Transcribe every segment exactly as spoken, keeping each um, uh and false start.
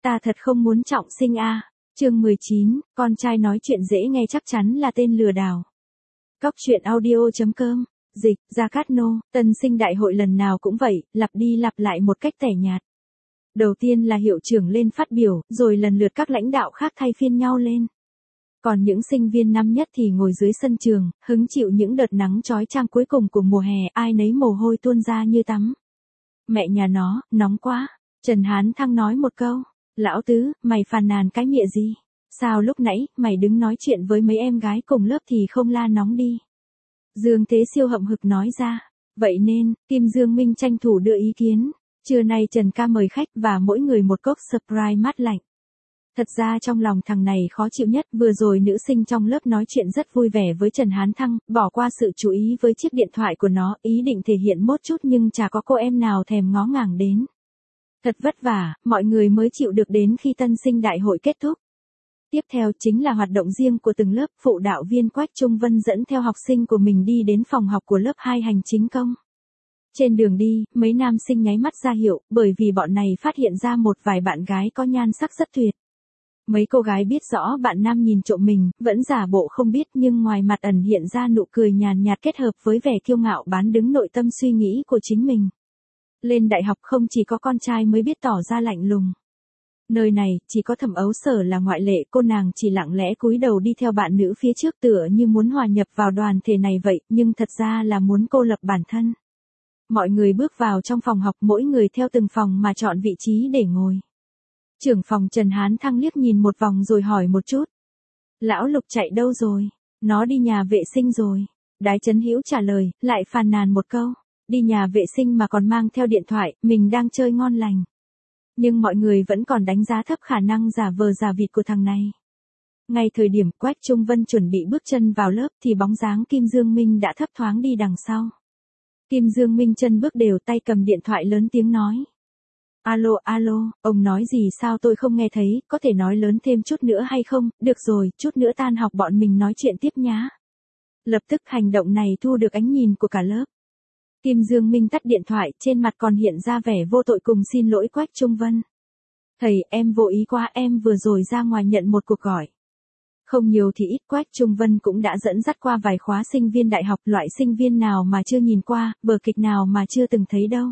Ta thật không muốn trọng sinh a. Chương mười chín, con trai nói chuyện dễ nghe chắc chắn là tên lừa đảo. Cóc truyện audio chấm com, dịch, Gia Cát Nô, tân sinh đại hội lần nào cũng vậy, lặp đi lặp lại một cách tẻ nhạt. Đầu tiên là hiệu trưởng lên phát biểu, rồi lần lượt các lãnh đạo khác thay phiên nhau lên. Còn những sinh viên năm nhất thì ngồi dưới sân trường, hứng chịu những đợt nắng chói chang cuối cùng của mùa hè, ai nấy mồ hôi tuôn ra như tắm. Mẹ nhà nó, nóng quá. Trần Hán Thăng nói một câu. Lão Tứ, mày phàn nàn cái mịa gì? Sao lúc nãy, mày đứng nói chuyện với mấy em gái cùng lớp thì không la nóng đi? Dương Thế Siêu hậm hực nói ra. Vậy nên, Kim Dương Minh tranh thủ đưa ý kiến. Trưa nay Trần ca mời khách và mỗi người một cốc Sprite mát lạnh. Thật ra trong lòng thằng này khó chịu nhất, vừa rồi nữ sinh trong lớp nói chuyện rất vui vẻ với Trần Hán Thăng, bỏ qua sự chú ý với chiếc điện thoại của nó, ý định thể hiện một chút nhưng chả có cô em nào thèm ngó ngàng đến. Thật vất vả, mọi người mới chịu được đến khi tân sinh đại hội kết thúc. Tiếp theo chính là hoạt động riêng của từng lớp, phụ đạo viên Quách Trung Vân dẫn theo học sinh của mình đi đến phòng học của lớp hai hành chính công. Trên đường đi, mấy nam sinh nháy mắt ra hiệu, bởi vì bọn này phát hiện ra một vài bạn gái có nhan sắc rất tuyệt. Mấy cô gái biết rõ bạn nam nhìn trộm mình, vẫn giả bộ không biết nhưng ngoài mặt ẩn hiện ra nụ cười nhàn nhạt kết hợp với vẻ kiêu ngạo bán đứng nội tâm suy nghĩ của chính mình. Lên đại học không chỉ có con trai mới biết tỏ ra lạnh lùng. Nơi này, chỉ có Thẩm Ấu Sở là ngoại lệ, cô nàng chỉ lặng lẽ cúi đầu đi theo bạn nữ phía trước tựa như muốn hòa nhập vào đoàn thể này vậy, nhưng thật ra là muốn cô lập bản thân. Mọi người bước vào trong phòng học, mỗi người theo từng phòng mà chọn vị trí để ngồi. Trưởng phòng Trần Hán Thăng liếc nhìn một vòng rồi hỏi một chút. Lão Lục chạy đâu rồi? Nó đi nhà vệ sinh rồi. Đái Chấn Hữu trả lời, lại phàn nàn một câu. Đi nhà vệ sinh mà còn mang theo điện thoại, mình đang chơi ngon lành. Nhưng mọi người vẫn còn đánh giá thấp khả năng giả vờ giả vịt của thằng này. Ngay thời điểm Quách Trung Vân chuẩn bị bước chân vào lớp thì bóng dáng Kim Dương Minh đã thấp thoáng đi đằng sau. Kim Dương Minh chân bước đều, tay cầm điện thoại lớn tiếng nói. Alo, alo, ông nói gì sao tôi không nghe thấy, có thể nói lớn thêm chút nữa hay không? Được rồi, chút nữa tan học bọn mình nói chuyện tiếp nhá. Lập tức hành động này thu được ánh nhìn của cả lớp. Kim Dương Minh tắt điện thoại, trên mặt còn hiện ra vẻ vô tội cùng xin lỗi Quách Trung Vân. Thầy, em vô ý quá, em vừa rồi ra ngoài nhận một cuộc gọi. Không nhiều thì ít, Quách Trung Vân cũng đã dẫn dắt qua vài khóa sinh viên đại học, loại sinh viên nào mà chưa nhìn qua, vở kịch nào mà chưa từng thấy đâu.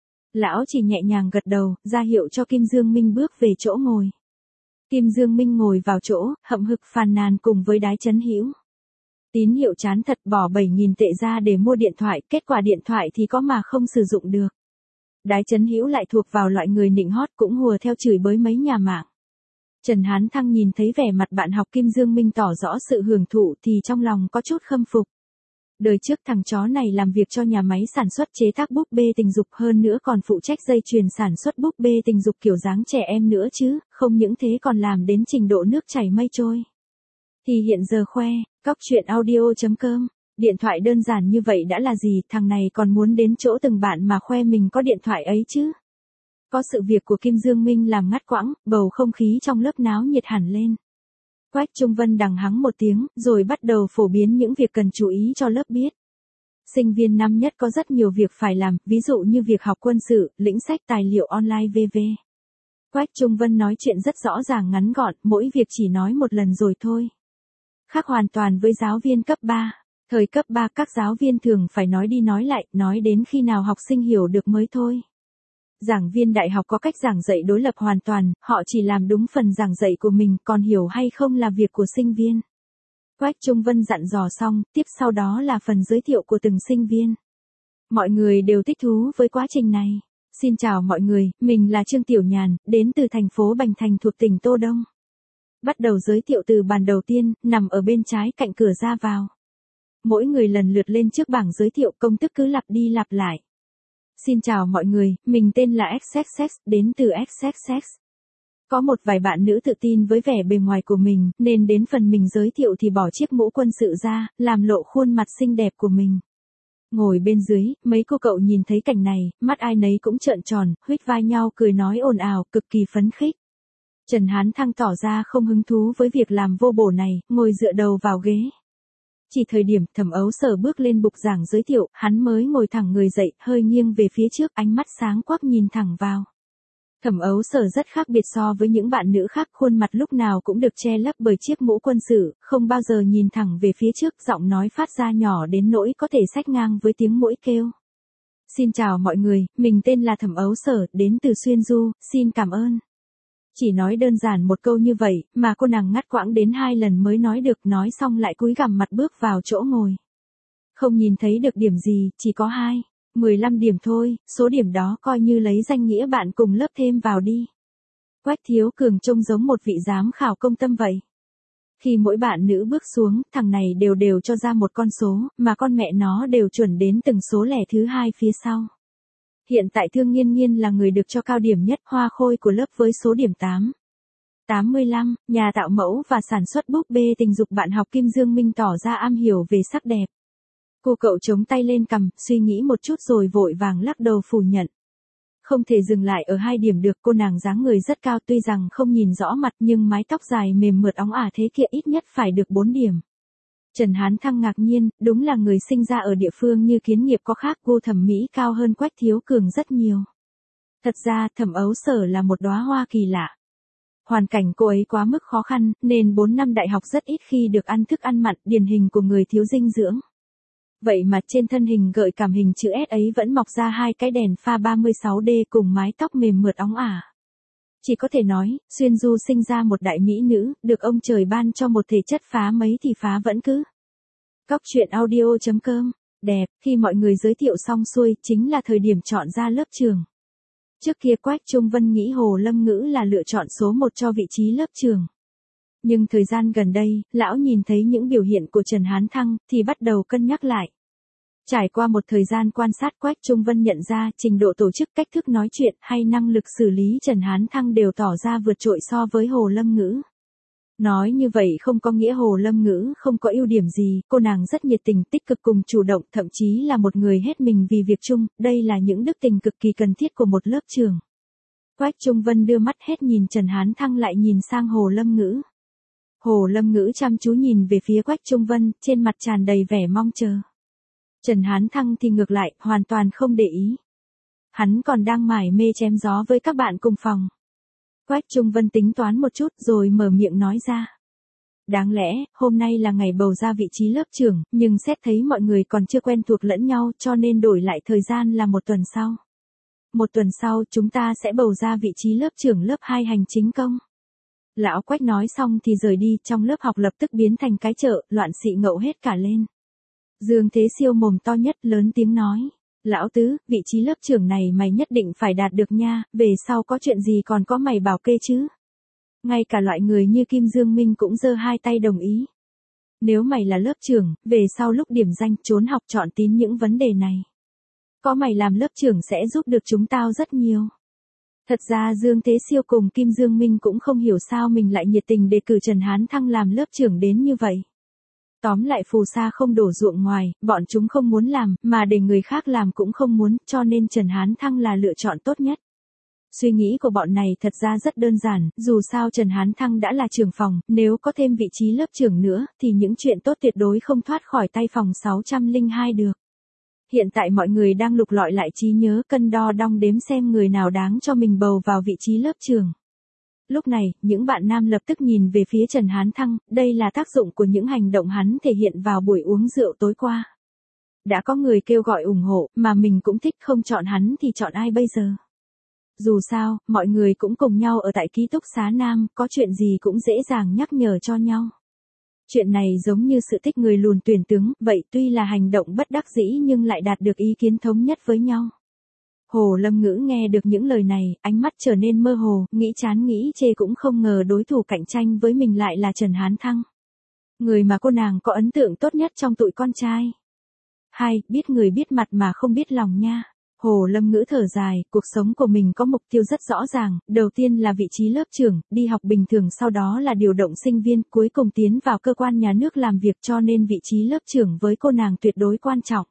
Lão chỉ nhẹ nhàng gật đầu, ra hiệu cho Kim Dương Minh bước về chỗ ngồi. Kim Dương Minh ngồi vào chỗ, hậm hực phàn nàn cùng với Đái Chấn Hữu. Tín hiệu chán thật, bỏ bảy nghìn tệ ra để mua điện thoại, kết quả điện thoại thì có mà không sử dụng được. Đái Chấn Hữu lại thuộc vào loại người nịnh hót, cũng hùa theo chửi bới mấy nhà mạng. Trần Hán Thăng nhìn thấy vẻ mặt bạn học Kim Dương Minh tỏ rõ sự hưởng thụ thì trong lòng có chút khâm phục. Đời trước thằng chó này làm việc cho nhà máy sản xuất chế tác búp bê tình dục, hơn nữa còn phụ trách dây chuyền sản xuất búp bê tình dục kiểu dáng trẻ em nữa chứ, không những thế còn làm đến trình độ nước chảy mây trôi. Thì hiện giờ khoe, cóc truyện audio chấm com, điện thoại đơn giản như vậy đã là gì, thằng này còn muốn đến chỗ từng bạn mà khoe mình có điện thoại ấy chứ. Có sự việc của Kim Dương Minh làm ngắt quãng, bầu không khí trong lớp náo nhiệt hẳn lên. Quách Trung Vân đằng hắng một tiếng, rồi bắt đầu phổ biến những việc cần chú ý cho lớp biết. Sinh viên năm nhất có rất nhiều việc phải làm, ví dụ như việc học quân sự, lĩnh sách tài liệu online vân vân. Quách Trung Vân nói chuyện rất rõ ràng ngắn gọn, mỗi việc chỉ nói một lần rồi thôi. Khác hoàn toàn với giáo viên cấp ba. Thời cấp ba các giáo viên thường phải nói đi nói lại, nói đến khi nào học sinh hiểu được mới thôi. Giảng viên đại học có cách giảng dạy đối lập hoàn toàn, họ chỉ làm đúng phần giảng dạy của mình, còn hiểu hay không là việc của sinh viên. Quách Trung Vân dặn dò xong, tiếp sau đó là phần giới thiệu của từng sinh viên. Mọi người đều thích thú với quá trình này. Xin chào mọi người, mình là Trương Tiểu Nhàn, đến từ thành phố Bành Thành thuộc tỉnh Tô Đông. Bắt đầu giới thiệu từ bàn đầu tiên, nằm ở bên trái cạnh cửa ra vào. Mỗi người lần lượt lên trước bảng giới thiệu, công thức cứ lặp đi lặp lại. Xin chào mọi người, mình tên là ích ích ích, đến từ ích ích ích. Có một vài bạn nữ tự tin với vẻ bề ngoài của mình, nên đến phần mình giới thiệu thì bỏ chiếc mũ quân sự ra, làm lộ khuôn mặt xinh đẹp của mình. Ngồi bên dưới, mấy cô cậu nhìn thấy cảnh này, mắt ai nấy cũng trợn tròn, huých vai nhau cười nói ồn ào, cực kỳ phấn khích. Trần Hán Thăng tỏ ra không hứng thú với việc làm vô bổ này, ngồi dựa đầu vào ghế. Chỉ thời điểm Thẩm Ấu Sở bước lên bục giảng giới thiệu, hắn mới ngồi thẳng người dậy, hơi nghiêng về phía trước, ánh mắt sáng quắc nhìn thẳng vào. Thẩm Ấu Sở rất khác biệt so với những bạn nữ khác, khuôn mặt lúc nào cũng được che lấp bởi chiếc mũ quân sự, không bao giờ nhìn thẳng về phía trước, giọng nói phát ra nhỏ đến nỗi có thể xách ngang với tiếng muỗi kêu. Xin chào mọi người, mình tên là Thẩm Ấu Sở, đến từ Xuyên Du, xin cảm ơn. Chỉ nói đơn giản một câu như vậy, mà cô nàng ngắt quãng đến hai lần mới nói được, nói xong lại cúi gằm mặt bước vào chỗ ngồi. Không nhìn thấy được điểm gì, chỉ có hai. mười lăm điểm thôi, số điểm đó coi như lấy danh nghĩa bạn cùng lớp thêm vào đi. Quách Thiếu Cường trông giống một vị giám khảo công tâm vậy. Khi mỗi bạn nữ bước xuống, thằng này đều đều cho ra một con số, mà con mẹ nó đều chuẩn đến từng số lẻ thứ hai phía sau. Hiện tại Thương Nghiên Nghiên là người được cho cao điểm nhất, hoa khôi của lớp với số điểm tám. tám mươi lăm, nhà tạo mẫu và sản xuất búp bê tình dục bạn học Kim Dương Minh tỏ ra am hiểu về sắc đẹp. Cô cậu chống tay lên cằm, suy nghĩ một chút rồi vội vàng lắc đầu phủ nhận. Không thể dừng lại ở hai điểm được, cô nàng dáng người rất cao, tuy rằng không nhìn rõ mặt nhưng mái tóc dài mềm mượt óng ả thế kia ít nhất phải được bốn điểm. Trần Hán Thăng ngạc nhiên, đúng là người sinh ra ở địa phương như Kiến Nghiệp có khác, gu thẩm mỹ cao hơn Quách Thiếu Cường rất nhiều. Thật ra Thẩm Ấu Sở là một đóa hoa kỳ lạ. Hoàn cảnh cô ấy quá mức khó khăn, nên bốn năm đại học rất ít khi được ăn thức ăn mặn, điển hình của người thiếu dinh dưỡng. Vậy mà trên thân hình gợi cảm hình chữ S ấy vẫn mọc ra hai cái đèn pha ba mươi sáu D cùng mái tóc mềm mượt óng ả. Chỉ có thể nói, Xuyên Du sinh ra một đại mỹ nữ, được ông trời ban cho một thể chất phá mấy thì phá vẫn cứ. Cóc truyện audio chấm com, đẹp, khi mọi người giới thiệu xong xuôi, chính là thời điểm chọn ra lớp trường. Trước kia Quách Trung Vân nghĩ Hồ Lâm Ngữ là lựa chọn số một cho vị trí lớp trường. Nhưng thời gian gần đây, lão nhìn thấy những biểu hiện của Trần Hán Thăng, thì bắt đầu cân nhắc lại. Trải qua một thời gian quan sát, Quách Trung Vân nhận ra trình độ tổ chức, cách thức nói chuyện hay năng lực xử lý Trần Hán Thăng đều tỏ ra vượt trội so với Hồ Lâm Ngữ. Nói như vậy không có nghĩa Hồ Lâm Ngữ không có ưu điểm gì, cô nàng rất nhiệt tình, tích cực cùng chủ động, thậm chí là một người hết mình vì việc chung, đây là những đức tình cực kỳ cần thiết của một lớp trường. Quách Trung Vân đưa mắt hết nhìn Trần Hán Thăng lại nhìn sang Hồ Lâm Ngữ. Hồ Lâm Ngữ chăm chú nhìn về phía Quách Trung Vân, trên mặt tràn đầy vẻ mong chờ. Trần Hán Thăng thì ngược lại, hoàn toàn không để ý. Hắn còn đang mải mê chém gió với các bạn cùng phòng. Quách Trung Vân tính toán một chút rồi mở miệng nói ra. Đáng lẽ, hôm nay là ngày bầu ra vị trí lớp trưởng, nhưng xét thấy mọi người còn chưa quen thuộc lẫn nhau cho nên đổi lại thời gian là một tuần sau. Một tuần sau chúng ta sẽ bầu ra vị trí lớp trưởng lớp hai hành chính công. Lão Quách nói xong thì rời đi, trong lớp học lập tức biến thành cái chợ, loạn xị ngậu hết cả lên. Dương Thế Siêu mồm to nhất lớn tiếng nói. Lão Tứ, vị trí lớp trưởng này mày nhất định phải đạt được nha, về sau có chuyện gì còn có mày bảo kê chứ. Ngay cả loại người như Kim Dương Minh cũng giơ hai tay đồng ý. Nếu mày là lớp trưởng, về sau lúc điểm danh trốn học chọn tín những vấn đề này. Có mày làm lớp trưởng sẽ giúp được chúng tao rất nhiều. Thật ra Dương Thế Siêu cùng Kim Dương Minh cũng không hiểu sao mình lại nhiệt tình đề cử Trần Hán Thăng làm lớp trưởng đến như vậy. Tóm lại phù sa không đổ ruộng ngoài, bọn chúng không muốn làm, mà để người khác làm cũng không muốn, cho nên Trần Hán Thăng là lựa chọn tốt nhất. Suy nghĩ của bọn này thật ra rất đơn giản, dù sao Trần Hán Thăng đã là trưởng phòng, nếu có thêm vị trí lớp trưởng nữa, thì những chuyện tốt tuyệt đối không thoát khỏi tay phòng sáu không hai được. Hiện tại mọi người đang lục lọi lại trí nhớ, cân đo đong đếm xem người nào đáng cho mình bầu vào vị trí lớp trưởng. Lúc này, những bạn nam lập tức nhìn về phía Trần Hán Thăng, đây là tác dụng của những hành động hắn thể hiện vào buổi uống rượu tối qua. Đã có người kêu gọi ủng hộ, mà mình cũng thích, không chọn hắn thì chọn ai bây giờ. Dù sao, mọi người cũng cùng nhau ở tại ký túc xá Nam, có chuyện gì cũng dễ dàng nhắc nhở cho nhau. Chuyện này giống như sự thích người lùn tuyển tướng, vậy tuy là hành động bất đắc dĩ nhưng lại đạt được ý kiến thống nhất với nhau. Hồ Lâm Ngữ nghe được những lời này, ánh mắt trở nên mơ hồ, nghĩ chán nghĩ chê cũng không ngờ đối thủ cạnh tranh với mình lại là Trần Hán Thăng. Người mà cô nàng có ấn tượng tốt nhất trong tụi con trai. Hai, biết người biết mặt mà không biết lòng nha. Hồ Lâm Ngữ thở dài, cuộc sống của mình có mục tiêu rất rõ ràng, đầu tiên là vị trí lớp trưởng, đi học bình thường, sau đó là điều động sinh viên, cuối cùng tiến vào cơ quan nhà nước làm việc, cho nên vị trí lớp trưởng với cô nàng tuyệt đối quan trọng.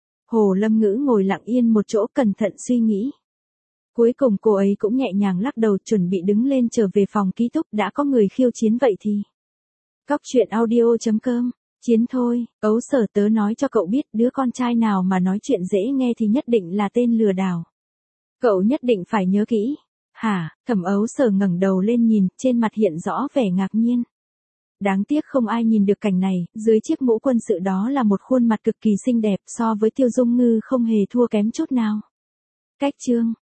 Hồ Lâm Ngữ ngồi lặng yên một chỗ cẩn thận suy nghĩ. Cuối cùng cô ấy cũng nhẹ nhàng lắc đầu, chuẩn bị đứng lên trở về phòng ký túc, đã có người khiêu chiến vậy thì. Cóc truyện audio chấm com, chiến thôi, Ấu Sở tớ nói cho cậu biết, đứa con trai nào mà nói chuyện dễ nghe thì nhất định là tên lừa đảo. Cậu nhất định phải nhớ kỹ. Hả, Thẩm Ấu Sở ngẩng đầu lên nhìn, trên mặt hiện rõ vẻ ngạc nhiên. Đáng tiếc không ai nhìn được cảnh này, dưới chiếc mũ quân sự đó là một khuôn mặt cực kỳ xinh đẹp, so với Tiêu Dung Ngư không hề thua kém chút nào. Cách chương